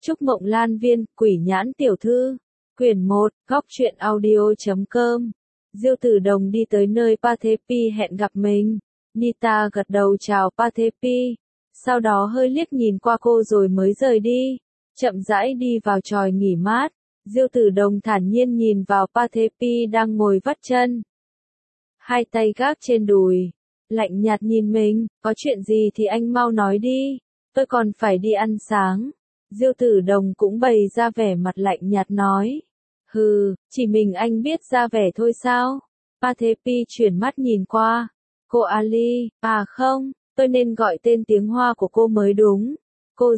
Trúc Mộng Lan Viên, Quỷ Nhãn Tiểu Thư. Quyển 1, Góc Truyện Audio.com. Diêu Tử Đồng đi tới nơi Pathepi hẹn gặp mình. Nita gật đầu chào Pathepi. Sau đó hơi liếc nhìn qua cô rồi mới rời đi. Chậm rãi đi vào chòi nghỉ mát. Diêu Tử Đồng thản nhiên nhìn vào Pathepi đang ngồi vắt chân. Hai tay gác trên đùi. Lạnh nhạt nhìn mình, có chuyện gì thì anh mau nói đi. Tôi còn phải đi ăn sáng. Diêu Tử Đồng cũng bày ra vẻ mặt lạnh nhạt nói. Hừ, chỉ mình anh biết ra vẻ thôi sao? Pathepi chuyển mắt nhìn qua. Cô Ali, à không, tôi nên gọi tên tiếng Hoa của cô mới đúng. Cô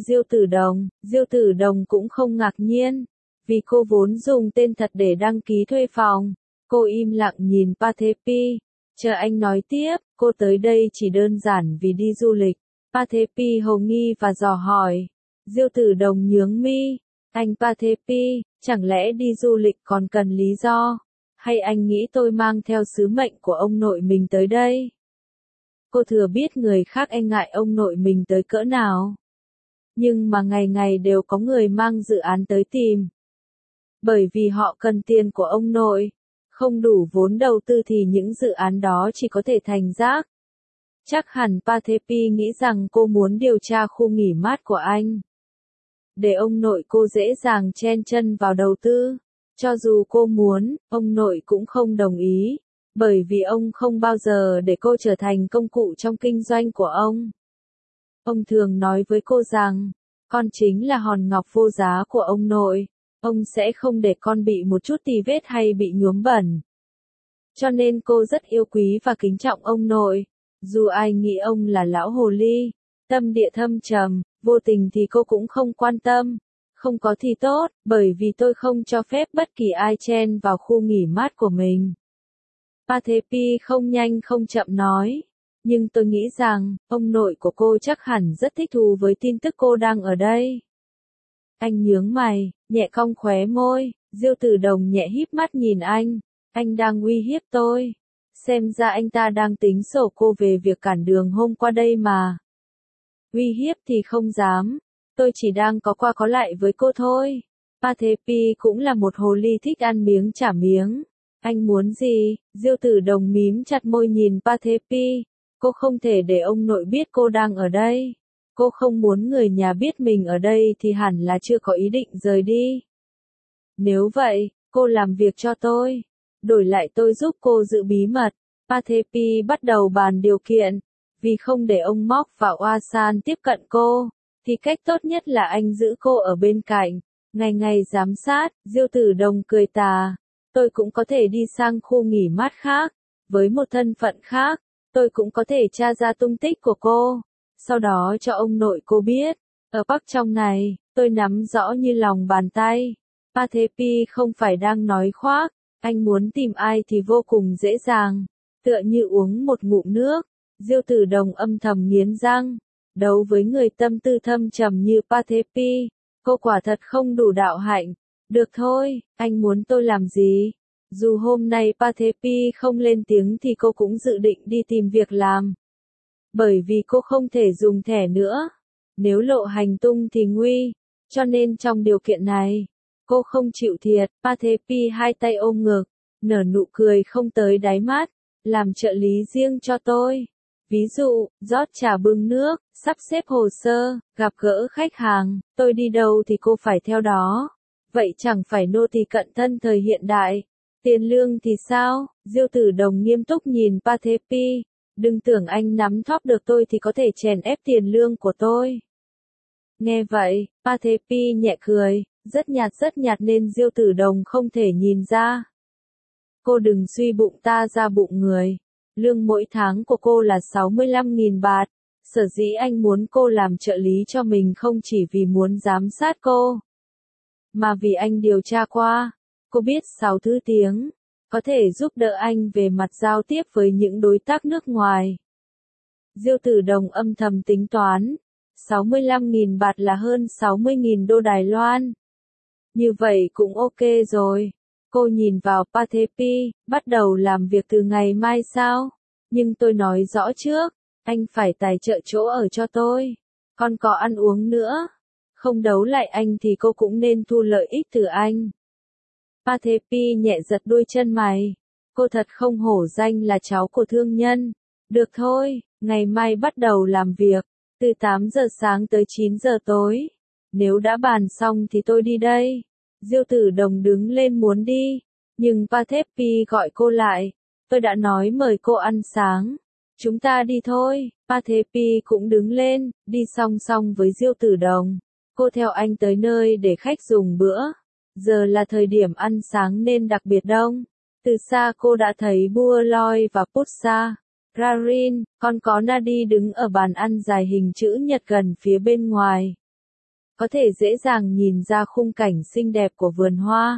Diêu Tử Đồng cũng không ngạc nhiên. Vì cô vốn dùng tên thật để đăng ký thuê phòng. Cô im lặng nhìn Pathepi. Chờ anh nói tiếp, cô tới đây chỉ đơn giản vì đi du lịch. Pathepi hồ nghi và dò hỏi. Diêu Tử Đồng nhướng mi. Anh Pathepi, chẳng lẽ đi du lịch còn cần lý do? Hay anh nghĩ tôi mang theo sứ mệnh của ông nội mình tới đây? Cô thừa biết người khác e ngại ông nội mình tới cỡ nào. Nhưng mà ngày ngày đều có người mang dự án tới tìm. Bởi vì họ cần tiền của ông nội. Không đủ vốn đầu tư thì những dự án đó chỉ có thể thành rác. Chắc hẳn Pathepi nghĩ rằng cô muốn điều tra khu nghỉ mát của anh. Để ông nội cô dễ dàng chen chân vào đầu tư. Cho dù cô muốn, ông nội cũng không đồng ý. Bởi vì ông không bao giờ để cô trở thành công cụ trong kinh doanh của ông. Ông thường nói với cô rằng, con chính là hòn ngọc vô giá của ông nội. Ông sẽ không để con bị một chút tì vết hay bị nhuốm bẩn. Cho nên cô rất yêu quý và kính trọng ông nội. Dù ai nghĩ ông là lão hồ ly, tâm địa thâm trầm, vô tình thì cô cũng không quan tâm. Không có thì tốt, bởi vì tôi không cho phép bất kỳ ai chen vào khu nghỉ mát của mình. Pathepi không nhanh không chậm nói. Nhưng tôi nghĩ rằng, ông nội của cô chắc hẳn rất thích thú với tin tức cô đang ở đây. Anh nhướng mày, nhẹ cong khóe môi. Diêu Tử Đồng nhẹ híp mắt nhìn anh. Anh đang uy hiếp tôi. Xem ra anh ta đang tính sổ cô về việc cản đường hôm qua đây mà. Uy hiếp thì không dám. Tôi chỉ đang có qua có lại với cô thôi. Pathepi cũng là một hồ ly thích ăn miếng trả miếng. Anh muốn gì? Diêu Tử Đồng mím chặt môi nhìn Pathepi. Cô không thể để ông nội biết cô đang ở đây. Cô không muốn người nhà biết mình ở đây thì hẳn là chưa có ý định rời đi. Nếu vậy, cô làm việc cho tôi. Đổi lại tôi giúp cô giữ bí mật. Pathepi bắt đầu bàn điều kiện. Vì không để ông Mok và Oasan tiếp cận cô, thì cách tốt nhất là anh giữ cô ở bên cạnh. Ngày ngày giám sát, Diêu Tử Đồng cười tà. Tôi cũng có thể đi sang khu nghỉ mát khác. Với một thân phận khác, tôi cũng có thể tra ra tung tích của cô. Sau đó cho ông nội cô biết. Ở Bắc trong này, tôi nắm rõ như lòng bàn tay. Pathepi không phải đang nói khoác. Anh muốn tìm ai thì vô cùng dễ dàng. Tựa như uống một ngụm nước. Diêu Tử Đồng âm thầm nghiến răng. Đấu với người tâm tư thâm trầm như Pathepi, cô quả thật không đủ đạo hạnh. Được thôi, anh muốn tôi làm gì? Dù hôm nay Pathepi không lên tiếng thì cô cũng dự định đi tìm việc làm. Bởi vì cô không thể dùng thẻ nữa. Nếu lộ hành tung thì nguy. Cho nên trong điều kiện này, cô không chịu thiệt. Pathepi hai tay ôm ngực, nở nụ cười không tới đáy mắt. Làm trợ lý riêng cho tôi. Ví dụ, rót trà bưng nước, sắp xếp hồ sơ, gặp gỡ khách hàng, tôi đi đâu thì cô phải theo đó. Vậy chẳng phải nô tỳ cận thân thời hiện đại. Tiền lương thì sao? Diêu Tử Đồng nghiêm túc nhìn Pathepi. Đừng tưởng anh nắm thóp được tôi thì có thể chèn ép tiền lương của tôi. Nghe vậy, Pathepi nhẹ cười, rất nhạt nên Diêu Tử Đồng không thể nhìn ra. Cô đừng suy bụng ta ra bụng người. Lương mỗi tháng của cô là 65.000 baht. Sở dĩ anh muốn cô làm trợ lý cho mình không chỉ vì muốn giám sát cô, mà vì anh điều tra qua. Cô biết 6 thứ tiếng. Có thể giúp đỡ anh về mặt giao tiếp với những đối tác nước ngoài. Diêu Tử Đồng âm thầm tính toán. 65.000 baht là hơn 60.000 đô Đài Loan. Như vậy cũng ok rồi. Cô nhìn vào Pathepi, bắt đầu làm việc từ ngày mai sao? Nhưng tôi nói rõ trước, anh phải tài trợ chỗ ở cho tôi. Còn có ăn uống nữa. không đấu lại anh thì cô cũng nên thu lợi ích từ anh. Pathepi nhẹ giật đuôi chân mày. Cô thật không hổ danh là cháu của thương nhân. Được thôi, ngày mai bắt đầu làm việc, từ 8 giờ sáng tới 9 giờ tối. Nếu đã bàn xong thì tôi đi đây. Diêu Tử Đồng đứng lên muốn đi, nhưng Pathepi gọi cô lại. Tôi đã nói mời cô ăn sáng. Chúng ta đi thôi. Pathepi cũng đứng lên, đi song song với Diêu Tử Đồng. Cô theo anh tới nơi để khách dùng bữa. Giờ là thời điểm ăn sáng nên đặc biệt đông. Từ xa cô đã thấy Bualoy và Putsa. Rarin, còn có Nadi đứng ở bàn ăn dài hình chữ nhật gần phía bên ngoài. Có thể dễ dàng nhìn ra khung cảnh xinh đẹp của vườn hoa.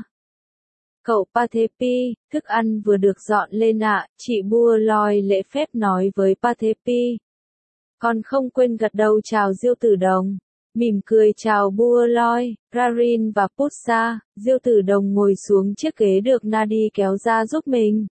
Cậu Pathepi, thức ăn vừa được dọn lên ạ, chị Bualoy lễ phép nói với Pathepi. Còn không quên gật đầu chào Diêu Tử Đồng. Mỉm cười chào Bualoy, Rarin và Putsa. Diêu Tử Đồng ngồi xuống chiếc ghế được Nadi kéo ra giúp mình.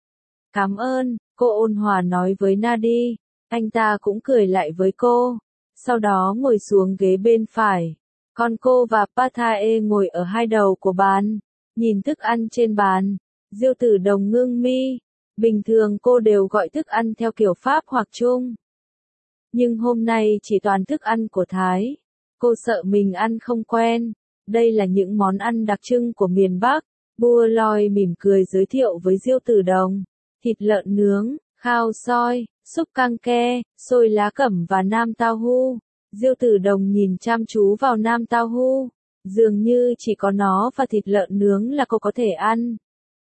Cảm ơn, cô ôn hòa nói với Nadi. Anh ta cũng cười lại với cô. Sau đó ngồi xuống ghế bên phải. Còn cô và Pathae ngồi ở hai đầu của bàn. Nhìn thức ăn trên bàn. Diêu Tử Đồng ngưng mi. Bình thường cô đều gọi thức ăn theo kiểu Pháp hoặc Trung. Nhưng hôm nay chỉ toàn thức ăn của Thái. Cô sợ mình ăn không quen. Đây là những món ăn đặc trưng của miền Bắc. Bualoy mỉm cười giới thiệu với Diêu Tử Đồng. Thịt lợn nướng, khao soi, súp căng ke, xôi lá cẩm và nam tao hu. Diêu Tử Đồng nhìn chăm chú vào nam tao hu. Dường như chỉ có nó và thịt lợn nướng là cô có thể ăn.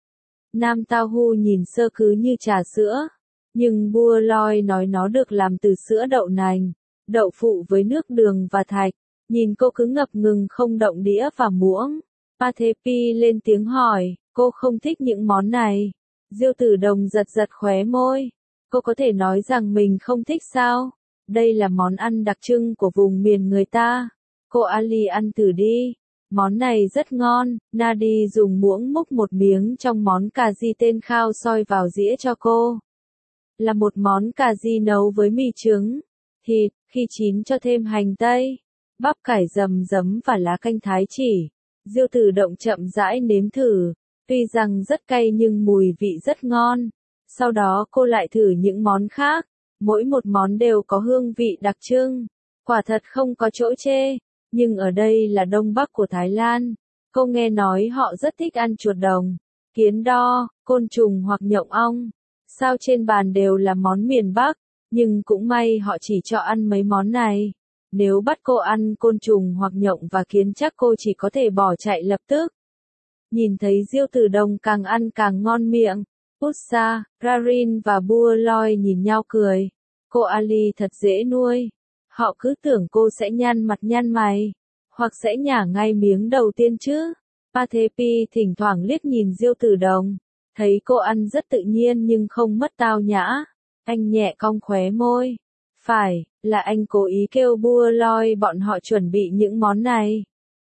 Nam tao hu nhìn sơ cứ như trà sữa. Nhưng Bualoy nói nó được làm từ sữa đậu nành, đậu phụ với nước đường và thạch. Nhìn cô cứ ngập ngừng không động đĩa và muỗng. Pathepi lên tiếng hỏi, cô không thích những món này. Diêu Tử Đồng giật giật khóe môi. Cô có thể nói rằng mình không thích sao? Đây là món ăn đặc trưng của vùng miền người ta. Cô Ali ăn thử đi. Món này rất ngon. Nadi dùng muỗng múc một miếng trong món cà ri tên khao soi vào dĩa cho cô. Là một món cà ri nấu với mì trứng, thịt, khi chín cho thêm hành tây, bắp cải rầm rấm và lá canh thái chỉ. Diêu Tử Đồng chậm rãi nếm thử. Tuy rằng rất cay nhưng mùi vị rất ngon. Sau đó cô lại thử những món khác. Mỗi một món đều có hương vị đặc trưng. Quả thật không có chỗ chê. Nhưng ở đây là Đông Bắc của Thái Lan. Cô nghe nói họ rất thích ăn chuột đồng, kiến đo, côn trùng hoặc nhộng ong. Sao trên bàn đều là món miền Bắc. Nhưng cũng may họ chỉ cho ăn mấy món này. Nếu bắt cô ăn côn trùng hoặc nhộng và kiến chắc cô chỉ có thể bỏ chạy lập tức. Nhìn thấy Diêu Tử Đồng càng ăn càng ngon miệng. Putsa, Rarin và Bualoy nhìn nhau cười. Cô Ali thật dễ nuôi. Họ cứ tưởng cô sẽ nhăn mặt nhăn mày, hoặc sẽ nhả ngay miếng đầu tiên chứ. Pathepi thỉnh thoảng liếc nhìn Diêu Tử Đồng. Thấy cô ăn rất tự nhiên nhưng không mất tao nhã. Anh nhẹ cong khóe môi. Phải, là anh cố ý kêu Bualoy bọn họ chuẩn bị những món này.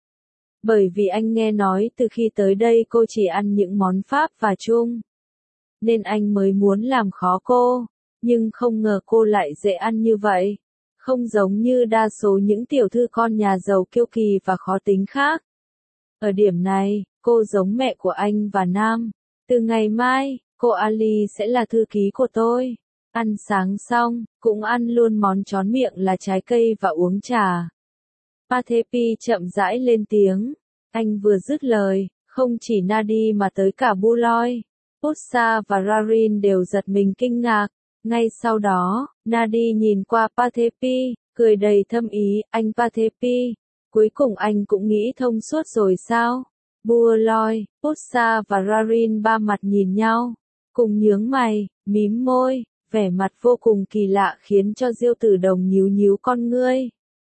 Bởi vì anh nghe nói từ khi tới đây cô chỉ ăn những món Pháp và Trung. Nên anh mới muốn làm khó cô. Nhưng không ngờ cô lại dễ ăn như vậy. Không giống như đa số những tiểu thư con nhà giàu kiêu kỳ và khó tính khác. Ở điểm này, cô giống mẹ của anh và Nam. Từ ngày mai, cô Ali sẽ là thư ký của tôi. Ăn sáng xong, cũng ăn luôn món trón miệng là trái cây và uống trà. Pathepi chậm rãi lên tiếng. Anh vừa dứt lời, không chỉ Nadi mà tới cả Bualoy, Putsa và Rarin đều giật mình kinh ngạc. Ngay sau đó, Nadi nhìn qua Pathepi, cười đầy thâm ý, anh Pathepi, cuối cùng anh cũng nghĩ thông suốt rồi sao? Bualoy, Putsa và Rarin ba mặt nhìn nhau, cùng nhướng mày, mím môi, vẻ mặt vô cùng kỳ lạ khiến cho Diêu Tử Đồng nhíu nhíu con ngươi.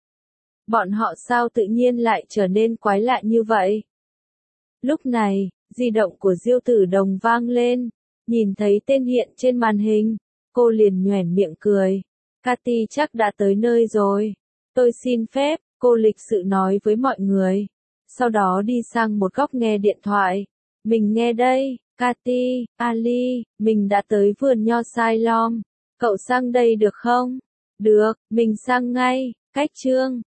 Bọn họ sao tự nhiên lại trở nên quái lạ như vậy? Lúc này, di động của Diêu Tử Đồng vang lên, nhìn thấy tên hiện trên màn hình, cô liền nhoẻn miệng cười. Cathy chắc đã tới nơi rồi. Tôi xin phép, cô lịch sự nói với mọi người. Sau đó đi sang một góc nghe điện thoại. Mình nghe đây, Cathy, Ali, mình đã tới vườn nho Ceylon. Cậu sang đây được không? Được, mình sang ngay. Cách chương